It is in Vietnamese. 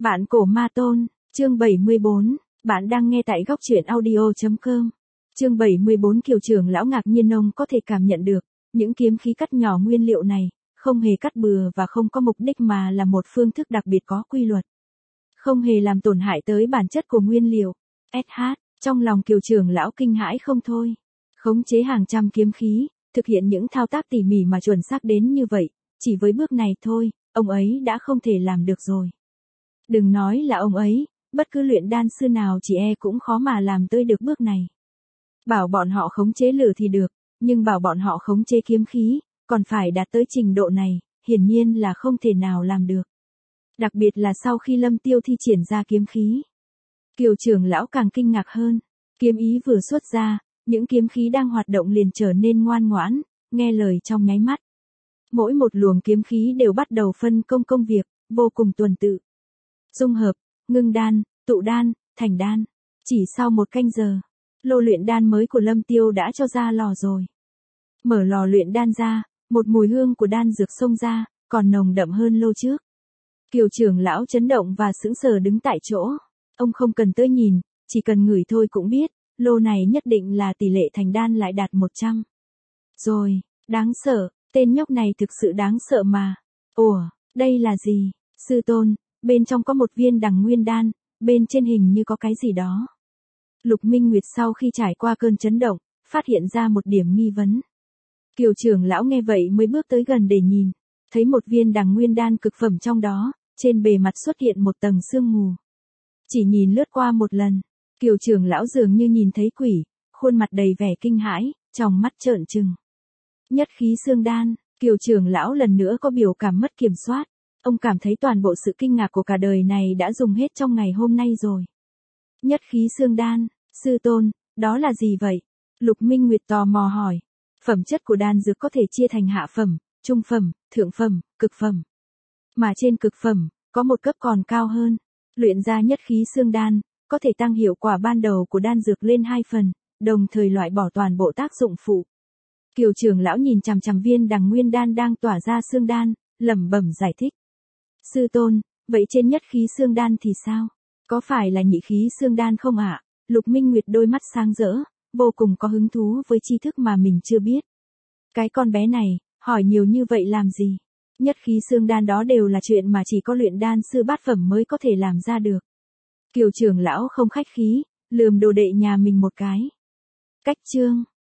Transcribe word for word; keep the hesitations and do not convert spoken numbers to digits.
Vạn cổ ma tôn, chương bảy mươi bốn, bạn đang nghe tại góc truyện audio chấm com. Chương bảy mươi bốn Kiều trưởng lão ngạc nhiên ông có thể cảm nhận được, những kiếm khí cắt nhỏ nguyên liệu này, không hề cắt bừa và không có mục đích mà là một phương thức đặc biệt có quy luật. Không hề làm tổn hại tới bản chất của nguyên liệu. ét hát, trong lòng Kiều trưởng lão kinh hãi không thôi. Khống chế hàng trăm kiếm khí, thực hiện những thao tác tỉ mỉ mà chuẩn xác đến như vậy, chỉ với bước này thôi, ông ấy đã không thể làm được rồi. Đừng nói là ông ấy, bất cứ luyện đan sư nào chỉ e cũng khó mà làm tới được bước này. Bảo bọn họ khống chế lửa thì được, nhưng bảo bọn họ khống chế kiếm khí, còn phải đạt tới trình độ này, hiển nhiên là không thể nào làm được. Đặc biệt là sau khi Lâm Tiêu thi triển ra kiếm khí. Kiều trưởng lão càng kinh ngạc hơn, kiếm ý vừa xuất ra, những kiếm khí đang hoạt động liền trở nên ngoan ngoãn, nghe lời trong nháy mắt. Mỗi một luồng kiếm khí đều bắt đầu phân công công việc, vô cùng tuần tự. Dung hợp, ngưng đan, tụ đan, thành đan. Chỉ sau một canh giờ, lô luyện đan mới của Lâm Tiêu đã cho ra lò rồi. Mở lò luyện đan ra, một mùi hương của đan dược xông ra, còn nồng đậm hơn lô trước. Kiều trưởng lão chấn động và sững sờ đứng tại chỗ. Ông không cần tới nhìn, chỉ cần ngửi thôi cũng biết, lô này nhất định là tỷ lệ thành đan lại đạt một trăm. Rồi, đáng sợ, tên nhóc này thực sự đáng sợ mà. Ủa, đây là gì? Sư tôn, bên trong có một viên đằng nguyên đan, bên trên hình như có cái gì đó. Lục Minh Nguyệt sau khi trải qua cơn chấn động, phát hiện ra một điểm nghi vấn. Kiều trưởng lão nghe vậy mới bước tới gần để nhìn, thấy một viên đằng nguyên đan cực phẩm trong đó, trên bề mặt xuất hiện một tầng sương mù. Chỉ nhìn lướt qua một lần, Kiều trưởng lão dường như nhìn thấy quỷ, khuôn mặt đầy vẻ kinh hãi, trong mắt trợn trừng. Nhất khí xương đan, Kiều trưởng lão lần nữa có biểu cảm mất kiểm soát. Ông cảm thấy toàn bộ sự kinh ngạc của cả đời này đã dùng hết trong ngày hôm nay rồi. Nhất khí xương đan, sư tôn, đó là gì vậy? Lục Minh Nguyệt tò mò hỏi. Phẩm chất của đan dược có thể chia thành hạ phẩm, trung phẩm, thượng phẩm, cực phẩm. Mà trên cực phẩm, có một cấp còn cao hơn. Luyện ra nhất khí xương đan, có thể tăng hiệu quả ban đầu của đan dược lên hai phần, đồng thời loại bỏ toàn bộ tác dụng phụ. Kiều trưởng lão nhìn chằm chằm viên đằng nguyên đan đang tỏa ra xương đan, lẩm bẩm giải thích. Sư tôn, vậy trên nhất khí xương đan thì sao? Có phải là nhị khí xương đan không ạ? Lục Minh Nguyệt đôi mắt sáng rỡ, vô cùng có hứng thú với tri thức mà mình chưa biết. Cái con bé này, hỏi nhiều như vậy làm gì? Nhất khí xương đan đó đều là chuyện mà chỉ có luyện đan sư bát phẩm mới có thể làm ra được. Kiều trưởng lão không khách khí, lườm đồ đệ nhà mình một cái. Cách chương.